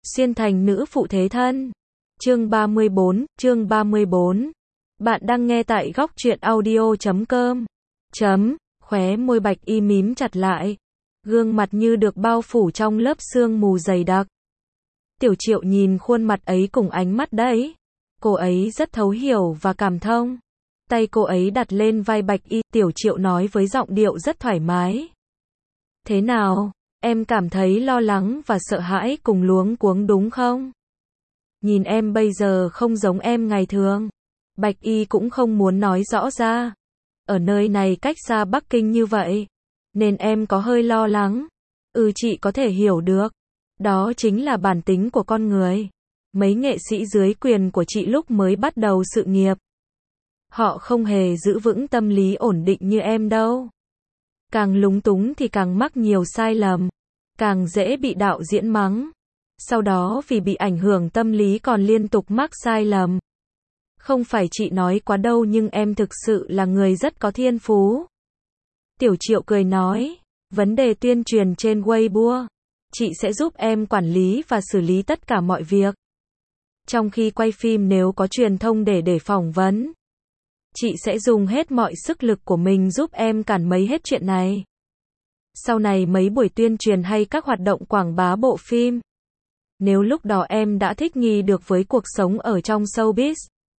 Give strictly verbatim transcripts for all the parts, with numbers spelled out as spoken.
Xuyên thành nữ phụ thế thân. Chương ba mươi bốn, chương ba mươi bốn. Bạn đang nghe tại góc truyện audio chấm com. Chấm, khóe môi Bạch Y mím chặt lại. Gương mặt như được bao phủ trong lớp sương mù dày đặc. Tiểu Triệu nhìn khuôn mặt ấy cùng ánh mắt đấy. Cô ấy rất thấu hiểu và cảm thông. Tay cô ấy đặt lên vai Bạch Y, Tiểu Triệu nói với giọng điệu rất thoải mái. Thế nào, em cảm thấy lo lắng và sợ hãi cùng luống cuống đúng không? Nhìn em bây giờ không giống em ngày thường. Bạch Y cũng không muốn nói rõ ra. Ở nơi này cách xa Bắc Kinh như vậy, nên em có hơi lo lắng. Ừ, chị có thể hiểu được. Đó chính là bản tính của con người. Mấy nghệ sĩ dưới quyền của chị lúc mới bắt đầu sự nghiệp, họ không hề giữ vững tâm lý ổn định như em đâu. Càng lúng túng thì càng mắc nhiều sai lầm, càng dễ bị đạo diễn mắng. Sau đó vì bị ảnh hưởng tâm lý còn liên tục mắc sai lầm. Không phải chị nói quá đâu, nhưng em thực sự là người rất có thiên phú. Tiểu Triệu cười nói, vấn đề tuyên truyền trên Weibo, chị sẽ giúp em quản lý và xử lý tất cả mọi việc. Trong khi quay phim nếu có truyền thông để để phỏng vấn, chị sẽ dùng hết mọi sức lực của mình giúp em cản mấy hết chuyện này. Sau này mấy buổi tuyên truyền hay các hoạt động quảng bá bộ phim, nếu lúc đó em đã thích nghi được với cuộc sống ở trong showbiz,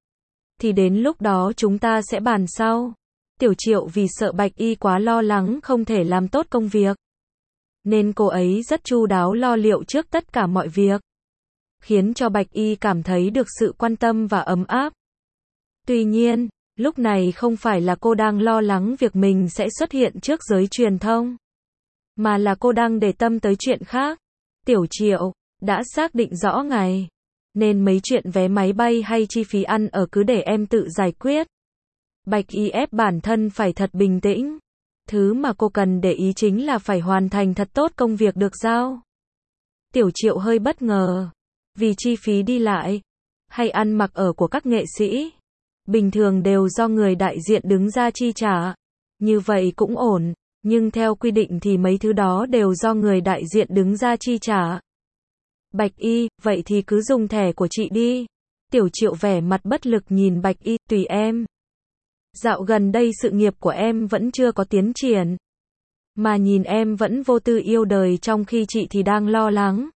thì đến lúc đó chúng ta sẽ bàn sau. Tiểu Triệu vì sợ Bạch Y quá lo lắng không thể làm tốt công việc, nên cô ấy rất chu đáo lo liệu trước tất cả mọi việc, khiến cho Bạch Y cảm thấy được sự quan tâm và ấm áp. Tuy nhiên, lúc này không phải là cô đang lo lắng việc mình sẽ xuất hiện trước giới truyền thông, mà là cô đang để tâm tới chuyện khác. Tiểu Triệu đã xác định rõ ngày, nên mấy chuyện vé máy bay hay chi phí ăn ở cứ để em tự giải quyết. Bạch Y ép bản thân phải thật bình tĩnh. Thứ mà cô cần để ý chính là phải hoàn thành thật tốt công việc được giao. Tiểu Triệu hơi bất ngờ, vì chi phí đi lại hay ăn mặc ở của các nghệ sĩ bình thường đều do người đại diện đứng ra chi trả. Như vậy cũng ổn, nhưng theo quy định thì mấy thứ đó đều do người đại diện đứng ra chi trả. Bạch Y, vậy thì cứ dùng thẻ của chị đi. Tiểu Triệu vẻ mặt bất lực nhìn Bạch Y, tùy em. Dạo gần đây sự nghiệp của em vẫn chưa có tiến triển, mà nhìn em vẫn vô tư yêu đời trong khi chị thì đang lo lắng,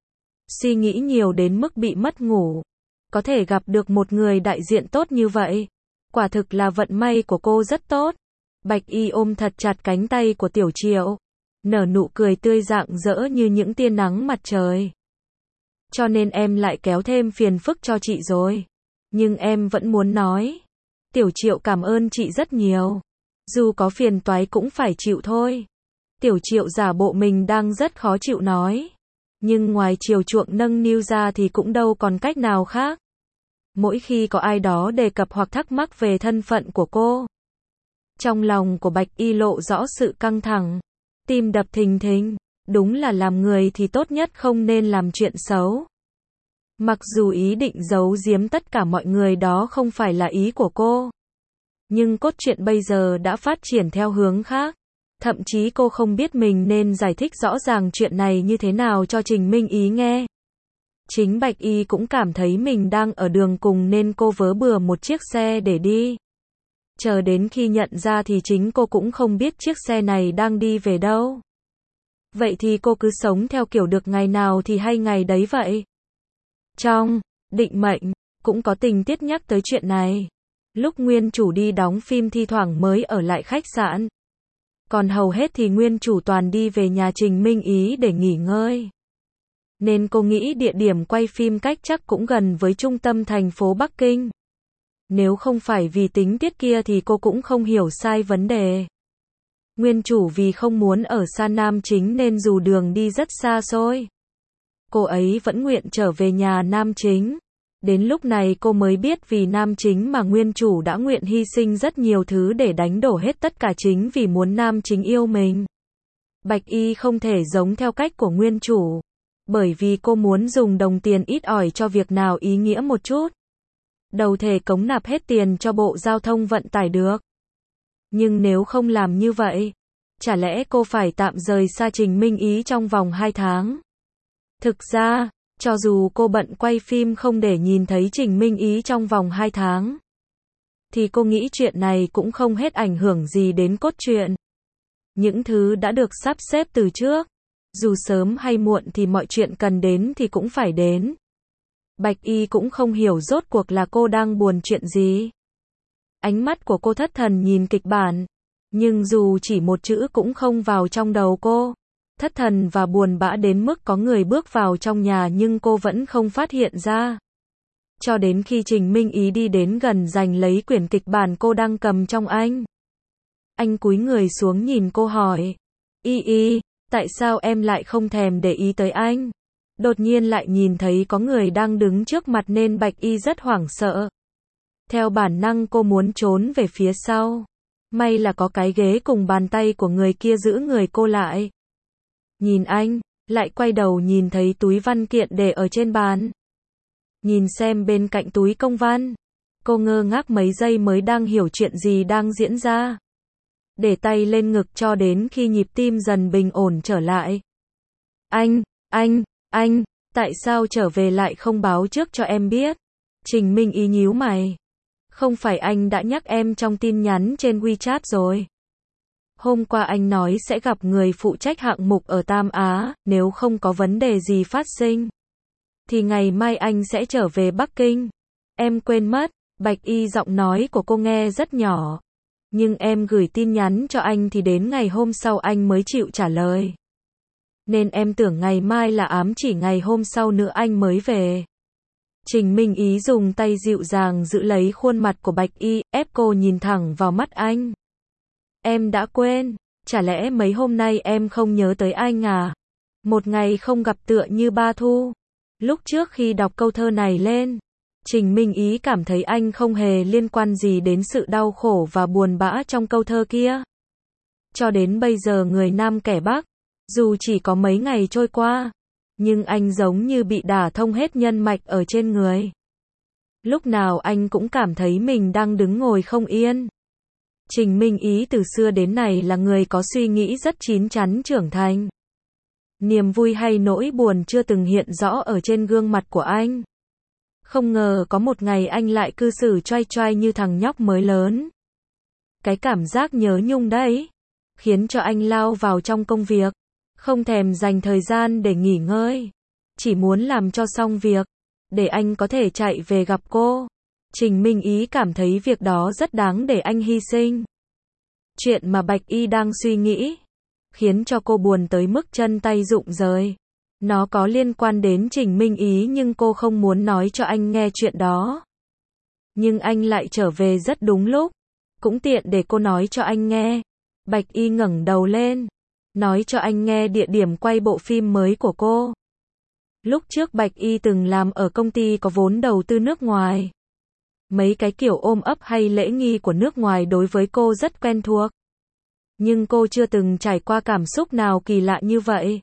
suy nghĩ nhiều đến mức bị mất ngủ. Có thể gặp được một người đại diện tốt như vậy, quả thực là vận may của cô rất tốt. Bạch Y ôm thật chặt cánh tay của Tiểu Triệu, nở nụ cười tươi rạng rỡ như những tia nắng mặt trời. Cho nên em lại kéo thêm phiền phức cho chị rồi. Nhưng em vẫn muốn nói, Tiểu Triệu cảm ơn chị rất nhiều. Dù có phiền toái cũng phải chịu thôi. Tiểu Triệu giả bộ mình đang rất khó chịu nói. Nhưng ngoài chiều chuộng nâng niu ra thì cũng đâu còn cách nào khác. Mỗi khi có ai đó đề cập hoặc thắc mắc về thân phận của cô, trong lòng của Bạch Y lộ rõ sự căng thẳng, tim đập thình thình. Đúng là làm người thì tốt nhất không nên làm chuyện xấu. Mặc dù ý định giấu giếm tất cả mọi người đó không phải là ý của cô, nhưng cốt truyện bây giờ đã phát triển theo hướng khác. Thậm chí cô không biết mình nên giải thích rõ ràng chuyện này như thế nào cho Trình Minh Ý nghe. Chính Bạch Y cũng cảm thấy mình đang ở đường cùng nên cô vớ bừa một chiếc xe để đi. Chờ đến khi nhận ra thì chính cô cũng không biết chiếc xe này đang đi về đâu. Vậy thì cô cứ sống theo kiểu được ngày nào thì hay ngày đấy vậy. Trong Định Mệnh cũng có tình tiết nhắc tới chuyện này. Lúc nguyên chủ đi đóng phim thi thoảng mới ở lại khách sạn, còn hầu hết thì nguyên chủ toàn đi về nhà Trình Minh Ý để nghỉ ngơi. Nên cô nghĩ địa điểm quay phim cách chắc cũng gần với trung tâm thành phố Bắc Kinh. Nếu không phải vì tính tiết kia thì cô cũng không hiểu sai vấn đề. Nguyên chủ vì không muốn ở xa nam chính nên dù đường đi rất xa xôi, cô ấy vẫn nguyện trở về nhà nam chính. Đến lúc này cô mới biết vì nam chính mà nguyên chủ đã nguyện hy sinh rất nhiều thứ để đánh đổ hết tất cả chính vì muốn nam chính yêu mình. Bạch Y không thể giống theo cách của nguyên chủ, bởi vì cô muốn dùng đồng tiền ít ỏi cho việc nào ý nghĩa một chút. Đầu thể cống nạp hết tiền cho Bộ Giao thông Vận tải được. Nhưng nếu không làm như vậy, chả lẽ cô phải tạm rời xa Trình Minh Ý trong vòng hai tháng? Thực ra, Cho dù cô bận quay phim không để nhìn thấy Trình Minh Ý trong vòng hai tháng, thì cô nghĩ chuyện này cũng không hết ảnh hưởng gì đến cốt truyện. Những thứ đã được sắp xếp từ trước, dù sớm hay muộn thì mọi chuyện cần đến thì cũng phải đến. Bạch Y cũng không hiểu rốt cuộc là cô đang buồn chuyện gì. Ánh mắt của cô thất thần nhìn kịch bản, nhưng dù chỉ một chữ cũng không vào trong đầu cô. Thất thần và buồn bã đến mức có người bước vào trong nhà nhưng cô vẫn không phát hiện ra. Cho đến khi Trình Minh Ý đi đến gần giành lấy quyển kịch bản cô đang cầm trong anh. Anh cúi người xuống nhìn cô hỏi, Y Y, tại sao em lại không thèm để ý tới anh? Đột nhiên lại nhìn thấy có người đang đứng trước mặt nên Bạch Y rất hoảng sợ. Theo bản năng cô muốn trốn về phía sau. May là có cái ghế cùng bàn tay của người kia giữ người cô lại. Nhìn anh, lại quay đầu nhìn thấy túi văn kiện để ở trên bàn. Nhìn xem bên cạnh túi công văn. Cô ngơ ngác mấy giây mới đang hiểu chuyện gì đang diễn ra. Để tay lên ngực cho đến khi nhịp tim dần bình ổn trở lại. Anh, anh, anh, tại sao trở về lại không báo trước cho em biết? Trình Minh Ý nhíu mày. Không phải anh đã nhắc em trong tin nhắn trên WeChat rồi. Hôm qua anh nói sẽ gặp người phụ trách hạng mục ở Tam Á, nếu không có vấn đề gì phát sinh, thì ngày mai anh sẽ trở về Bắc Kinh. Em quên mất, Bạch Y giọng nói của cô nghe rất nhỏ. Nhưng em gửi tin nhắn cho anh thì đến ngày hôm sau anh mới chịu trả lời. Nên em tưởng ngày mai là ám chỉ ngày hôm sau nữa anh mới về. Trình Minh Ý dùng tay dịu dàng giữ lấy khuôn mặt của Bạch Y, ép cô nhìn thẳng vào mắt anh. Em đã quên, chả lẽ mấy hôm nay em không nhớ tới anh à? Một ngày không gặp tựa như ba thu. Lúc trước khi đọc câu thơ này lên, Trình Minh Ý cảm thấy anh không hề liên quan gì đến sự đau khổ và buồn bã trong câu thơ kia. Cho đến bây giờ người Nam kẻ Bắc, dù chỉ có mấy ngày trôi qua, nhưng anh giống như bị đả thông hết nhân mạch ở trên người. Lúc nào anh cũng cảm thấy mình đang đứng ngồi không yên. Trình Minh Ý từ xưa đến nay là người có suy nghĩ rất chín chắn trưởng thành. Niềm vui hay nỗi buồn chưa từng hiện rõ ở trên gương mặt của anh. Không ngờ có một ngày anh lại cư xử choai choai như thằng nhóc mới lớn. Cái cảm giác nhớ nhung đấy, khiến cho anh lao vào trong công việc, không thèm dành thời gian để nghỉ ngơi. Chỉ muốn làm cho xong việc, để anh có thể chạy về gặp cô. Trình Minh Ý cảm thấy việc đó rất đáng để anh hy sinh. Chuyện mà Bạch Y đang suy nghĩ, khiến cho cô buồn tới mức chân tay rụng rời. Nó có liên quan đến Trình Minh Ý nhưng cô không muốn nói cho anh nghe chuyện đó. Nhưng anh lại trở về rất đúng lúc, cũng tiện để cô nói cho anh nghe. Bạch Y ngẩng đầu lên, nói cho anh nghe địa điểm quay bộ phim mới của cô. Lúc trước Bạch Y từng làm ở công ty có vốn đầu tư nước ngoài. Mấy cái kiểu ôm ấp hay lễ nghi của nước ngoài đối với cô rất quen thuộc. Nhưng cô chưa từng trải qua cảm xúc nào kỳ lạ như vậy.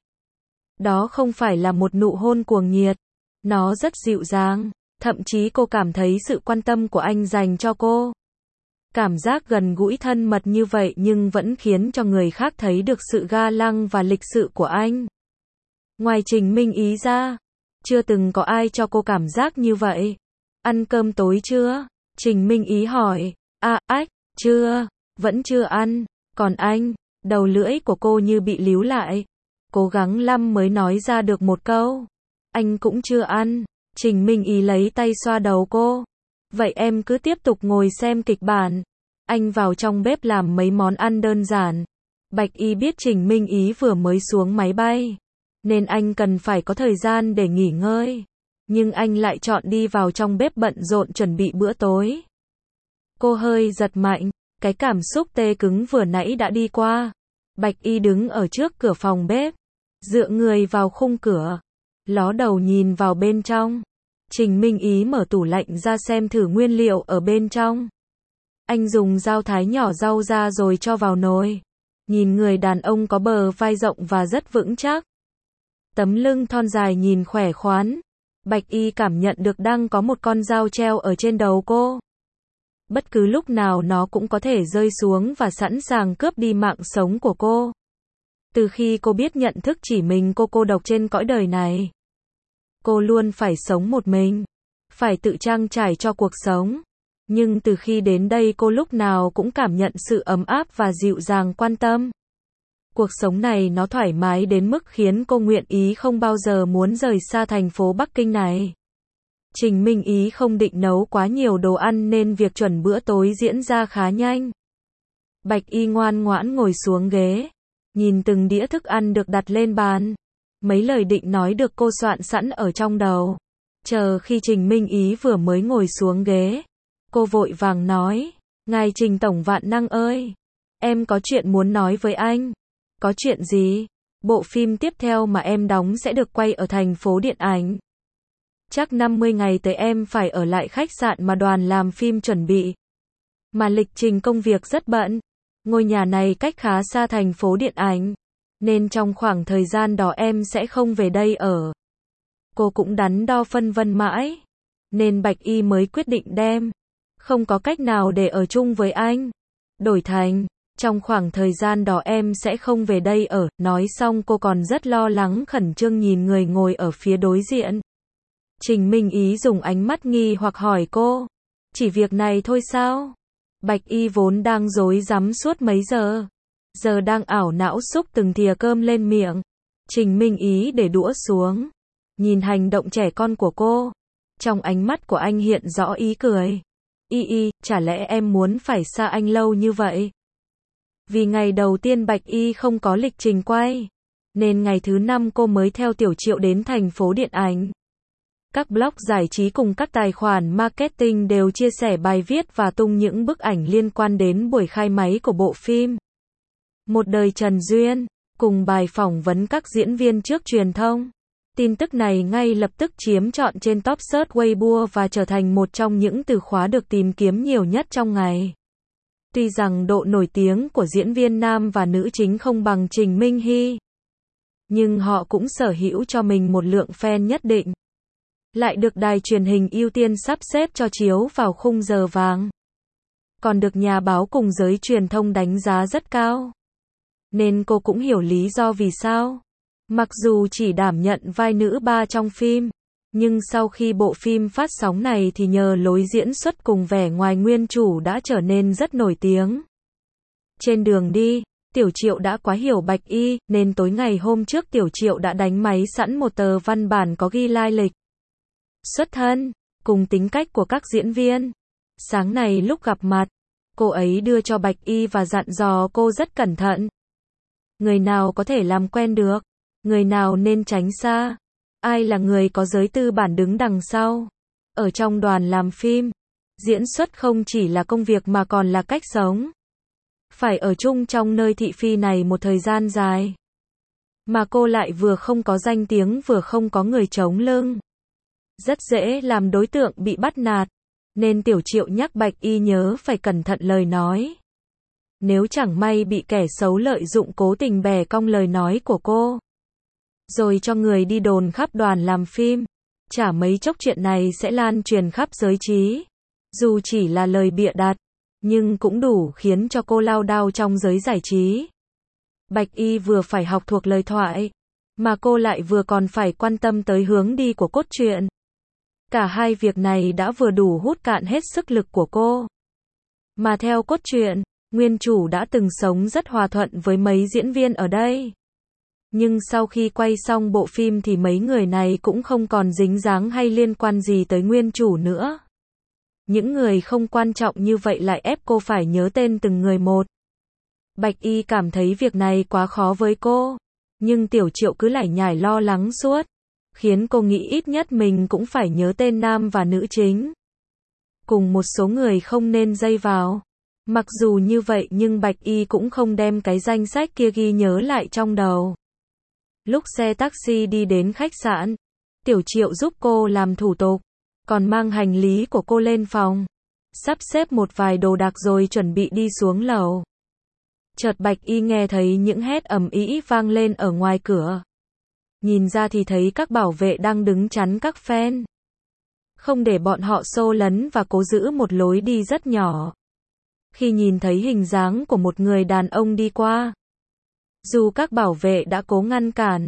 Đó không phải là một nụ hôn cuồng nhiệt. Nó rất dịu dàng. Thậm chí cô cảm thấy sự quan tâm của anh dành cho cô. Cảm giác gần gũi thân mật như vậy nhưng vẫn khiến cho người khác thấy được sự ga lăng và lịch sự của anh. Ngoài Trình Minh Ý ra, chưa từng có ai cho cô cảm giác như vậy. Ăn cơm tối chưa? Trình Minh Ý hỏi. À, ách, chưa, vẫn chưa ăn. Còn anh? Đầu lưỡi của cô như bị líu lại. Cố gắng lắm mới nói ra được một câu. Anh cũng chưa ăn. Trình Minh Ý lấy tay xoa đầu cô. Vậy em cứ tiếp tục ngồi xem kịch bản. Anh vào trong bếp làm mấy món ăn đơn giản. Bạch Y biết Trình Minh Ý vừa mới xuống máy bay, nên anh cần phải có thời gian để nghỉ ngơi. Nhưng anh lại chọn đi vào trong bếp bận rộn chuẩn bị bữa tối. Cô hơi giật mạnh, cái cảm xúc tê cứng vừa nãy đã đi qua. Bạch Y đứng ở trước cửa phòng bếp, dựa người vào khung cửa, ló đầu nhìn vào bên trong. Trình Minh Ý mở tủ lạnh ra xem thử nguyên liệu ở bên trong. Anh dùng dao thái nhỏ rau ra rồi cho vào nồi. Nhìn người đàn ông có bờ vai rộng và rất vững chắc. Tấm lưng thon dài nhìn khỏe khoắn. Bạch Y cảm nhận được đang có một con dao treo ở trên đầu cô. Bất cứ lúc nào nó cũng có thể rơi xuống và sẵn sàng cướp đi mạng sống của cô. Từ khi cô biết nhận thức chỉ mình cô cô độc trên cõi đời này, Cô luôn phải sống một mình, phải tự trang trải cho cuộc sống. Nhưng từ khi đến đây cô lúc nào cũng cảm nhận sự ấm áp và dịu dàng quan tâm. Cuộc sống này nó thoải mái đến mức khiến cô nguyện ý không bao giờ muốn rời xa thành phố Bắc Kinh này. Trình Minh Ý không định nấu quá nhiều đồ ăn nên việc chuẩn bữa tối diễn ra khá nhanh. Bạch Y ngoan ngoãn ngồi xuống ghế, nhìn từng đĩa thức ăn được đặt lên bàn. Mấy lời định nói được cô soạn sẵn ở trong đầu. Chờ khi Trình Minh Ý vừa mới ngồi xuống ghế, cô vội vàng nói, ngài Trình Tổng vạn năng ơi, em có chuyện muốn nói với anh. Có chuyện gì? Bộ phim tiếp theo mà em đóng sẽ được quay ở thành phố điện ảnh. Chắc năm mươi ngày tới em phải ở lại khách sạn mà đoàn làm phim chuẩn bị. Mà lịch trình công việc rất bận. Ngôi nhà này cách khá xa thành phố điện ảnh, nên trong khoảng thời gian đó em sẽ không về đây ở. Cô cũng đắn đo phân vân mãi, nên Bạch Y mới quyết định đem. Không có cách nào để ở chung với anh. Đổi thành, trong khoảng thời gian đó em sẽ không về đây ở. Nói xong cô còn rất lo lắng khẩn trương nhìn người ngồi ở phía đối diện. Trình Minh Ý dùng ánh mắt nghi hoặc hỏi cô, chỉ việc này thôi sao? Bạch Y vốn đang rối rắm suốt mấy giờ, giờ đang ảo não xúc từng thìa cơm lên miệng. Trình Minh Ý để đũa xuống, nhìn hành động trẻ con của cô. Trong ánh mắt của anh hiện rõ ý cười. Y Y, chả lẽ em muốn phải xa anh lâu như vậy? Vì ngày đầu tiên Bạch Y không có lịch trình quay, nên ngày thứ năm cô mới theo Tiểu Triệu đến thành phố điện ảnh. Các blog giải trí cùng các tài khoản marketing đều chia sẻ bài viết và tung những bức ảnh liên quan đến buổi khai máy của bộ phim Một đời Trần Duyên, cùng bài phỏng vấn các diễn viên trước truyền thông. Tin tức này ngay lập tức chiếm trọn trên top search Weibo và trở thành một trong những từ khóa được tìm kiếm nhiều nhất trong ngày. Tuy rằng độ nổi tiếng của diễn viên nam và nữ chính không bằng Trình Minh Hy, nhưng họ cũng sở hữu cho mình một lượng fan nhất định. Lại được đài truyền hình ưu tiên sắp xếp cho chiếu vào khung giờ vàng. Còn được nhà báo cùng giới truyền thông đánh giá rất cao. Nên cô cũng hiểu lý do vì sao. Mặc dù chỉ đảm nhận vai nữ ba trong phim, nhưng sau khi bộ phim phát sóng này thì nhờ lối diễn xuất cùng vẻ ngoài nguyên chủ đã trở nên rất nổi tiếng. Trên đường đi, Tiểu Triệu đã quá hiểu Bạch Y, nên tối ngày hôm trước Tiểu Triệu đã đánh máy sẵn một tờ văn bản có ghi lai lịch, xuất thân, cùng tính cách của các diễn viên. Sáng này lúc gặp mặt, cô ấy đưa cho Bạch Y và dặn dò cô rất cẩn thận. Người nào có thể làm quen được, người nào nên tránh xa, ai là người có giới tư bản đứng đằng sau. Ở trong đoàn làm phim, diễn xuất không chỉ là công việc mà còn là cách sống. Phải ở chung trong nơi thị phi này một thời gian dài. Mà cô lại vừa không có danh tiếng vừa không có người chống lưng. Rất dễ làm đối tượng bị bắt nạt. Nên Tiểu Triệu nhắc Bạch Y nhớ phải cẩn thận lời nói. Nếu chẳng may bị kẻ xấu lợi dụng cố tình bẻ cong lời nói của cô, rồi cho người đi đồn khắp đoàn làm phim, chả mấy chốc chuyện này sẽ lan truyền khắp giới trí. Dù chỉ là lời bịa đặt, nhưng cũng đủ khiến cho cô lao đao trong giới giải trí. Bạch Y vừa phải học thuộc lời thoại, mà cô lại vừa còn phải quan tâm tới hướng đi của cốt truyện. Cả hai việc này đã vừa đủ hút cạn hết sức lực của cô. Mà theo cốt truyện, nguyên chủ đã từng sống rất hòa thuận với mấy diễn viên ở đây. Nhưng sau khi quay xong bộ phim thì mấy người này cũng không còn dính dáng hay liên quan gì tới nguyên chủ nữa. Những người không quan trọng như vậy lại ép cô phải nhớ tên từng người một. Bạch Y cảm thấy việc này quá khó với cô. Nhưng Tiểu Triệu cứ lải nhải lo lắng suốt, khiến cô nghĩ ít nhất mình cũng phải nhớ tên nam và nữ chính. Cùng một số người không nên dây vào. Mặc dù như vậy nhưng Bạch Y cũng không đem cái danh sách kia ghi nhớ lại trong đầu. Lúc xe taxi đi đến khách sạn, Tiểu Triệu giúp cô làm thủ tục, còn mang hành lý của cô lên phòng, sắp xếp một vài đồ đạc rồi chuẩn bị đi xuống lầu. Chợt Bạch Y nghe thấy những hét ầm ĩ vang lên ở ngoài cửa. Nhìn ra thì thấy các bảo vệ đang đứng chắn các fan, không để bọn họ xô lấn và cố giữ một lối đi rất nhỏ. Khi nhìn thấy hình dáng của một người đàn ông đi qua, dù các bảo vệ đã cố ngăn cản,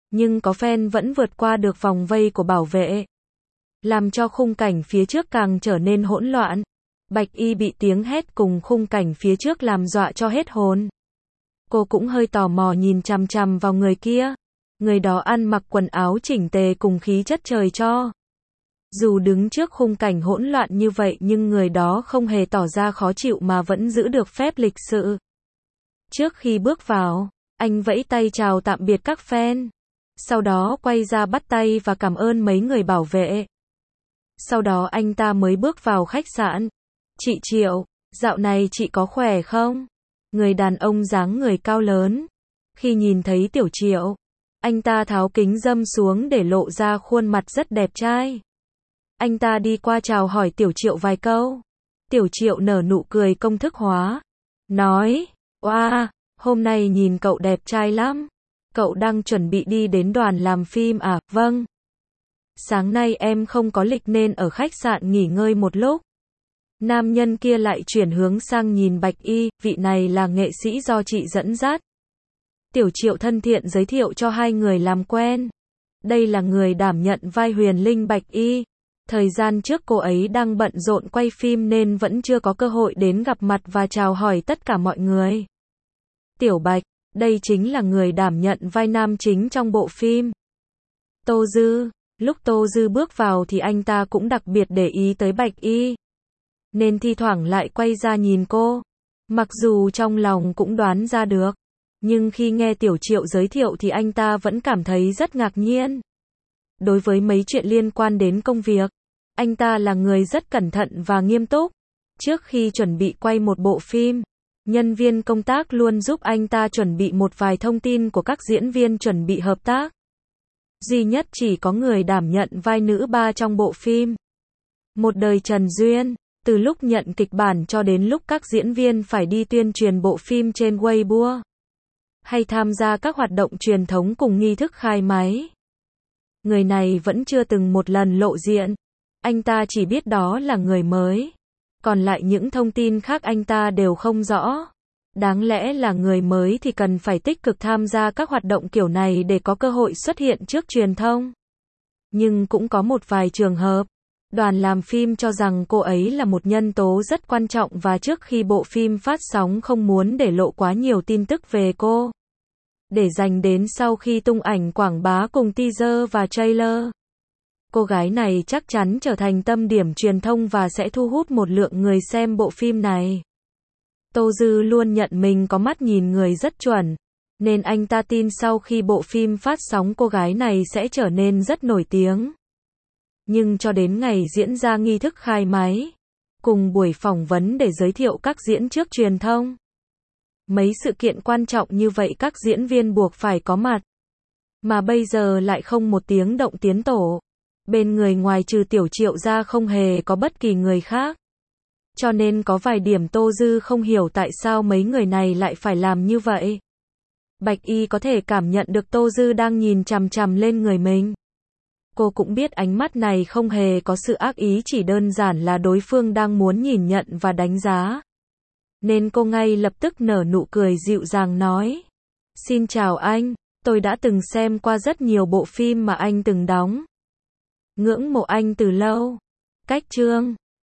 Nhưng có fan vẫn vượt qua được vòng vây của bảo vệ, làm cho khung cảnh phía trước càng trở nên hỗn loạn. Bạch Y bị tiếng hét cùng khung cảnh phía trước làm dọa cho hết hồn. Cô cũng hơi tò mò nhìn chằm chằm vào người kia. Người đó ăn mặc quần áo chỉnh tề cùng khí chất trời cho. Dù đứng trước khung cảnh hỗn loạn như vậy nhưng người đó không hề tỏ ra khó chịu mà vẫn giữ được phép lịch sự. Trước khi bước vào, anh vẫy tay chào tạm biệt các fan. Sau đó quay ra bắt tay và cảm ơn mấy người bảo vệ. Sau đó anh ta mới bước vào khách sạn. Chị Triệu, dạo này chị có khỏe không? Người đàn ông dáng người cao lớn. Khi nhìn thấy Tiểu Triệu, anh ta tháo kính râm xuống để lộ ra khuôn mặt rất đẹp trai. Anh ta đi qua chào hỏi Tiểu Triệu vài câu. Tiểu Triệu nở nụ cười công thức hóa. Nói, oa, hôm nay nhìn cậu đẹp trai lắm. Cậu đang chuẩn bị đi đến đoàn làm phim à? Vâng. Sáng nay em không có lịch nên ở khách sạn nghỉ ngơi một lúc. Nam nhân kia lại chuyển hướng sang nhìn Bạch Y, vị này là nghệ sĩ do chị dẫn dắt. Tiểu Triệu thân thiện giới thiệu cho hai người làm quen. Đây là người đảm nhận vai Huyền Linh Bạch Y. Thời gian trước cô ấy đang bận rộn quay phim nên vẫn chưa có cơ hội đến gặp mặt và chào hỏi tất cả mọi người. Tiểu Bạch, đây chính là người đảm nhận vai nam chính trong bộ phim. Tô Dư, lúc Tô Dư bước vào thì anh ta cũng đặc biệt để ý tới Bạch Y. Nên thi thoảng lại quay ra nhìn cô. Mặc dù trong lòng cũng đoán ra được. Nhưng khi nghe Tiểu Triệu giới thiệu thì anh ta vẫn cảm thấy rất ngạc nhiên. Đối với mấy chuyện liên quan đến công việc, anh ta là người rất cẩn thận và nghiêm túc. Trước khi chuẩn bị quay một bộ phim, nhân viên công tác luôn giúp anh ta chuẩn bị một vài thông tin của các diễn viên chuẩn bị hợp tác. Duy nhất chỉ có người đảm nhận vai nữ ba trong bộ phim. Một đời Trần Duyên, từ lúc nhận kịch bản cho đến lúc các diễn viên phải đi tuyên truyền bộ phim trên Weibo, hay tham gia các hoạt động truyền thống cùng nghi thức khai máy. Người này vẫn chưa từng một lần lộ diện. Anh ta chỉ biết đó là người mới. Còn lại những thông tin khác anh ta đều không rõ. Đáng lẽ là người mới thì cần phải tích cực tham gia các hoạt động kiểu này để có cơ hội xuất hiện trước truyền thông. Nhưng cũng có một vài trường hợp. Đoàn làm phim cho rằng cô ấy là một nhân tố rất quan trọng và trước khi bộ phim phát sóng không muốn để lộ quá nhiều tin tức về cô. Để dành đến sau khi tung ảnh quảng bá cùng teaser và trailer. Cô gái này chắc chắn trở thành tâm điểm truyền thông và sẽ thu hút một lượng người xem bộ phim này. Tô Dư luôn nhận mình có mắt nhìn người rất chuẩn, nên anh ta tin sau khi bộ phim phát sóng cô gái này sẽ trở nên rất nổi tiếng. Nhưng cho đến ngày diễn ra nghi thức khai máy, cùng buổi phỏng vấn để giới thiệu các diễn trước truyền thông, mấy sự kiện quan trọng như vậy các diễn viên buộc phải có mặt. Mà bây giờ lại không một tiếng động tiến tổ. Bên người ngoài trừ Tiểu Triệu ra không hề có bất kỳ người khác. Cho nên có vài điểm Tô Dư không hiểu tại sao mấy người này lại phải làm như vậy. Bạch Y có thể cảm nhận được Tô Dư đang nhìn chằm chằm lên người mình. Cô cũng biết ánh mắt này không hề có sự ác ý, chỉ đơn giản là đối phương đang muốn nhìn nhận và đánh giá. Nên cô ngay lập tức nở nụ cười dịu dàng nói. Xin chào anh, tôi đã từng xem qua rất nhiều bộ phim mà anh từng đóng. Ngưỡng mộ anh từ lâu. Cách chương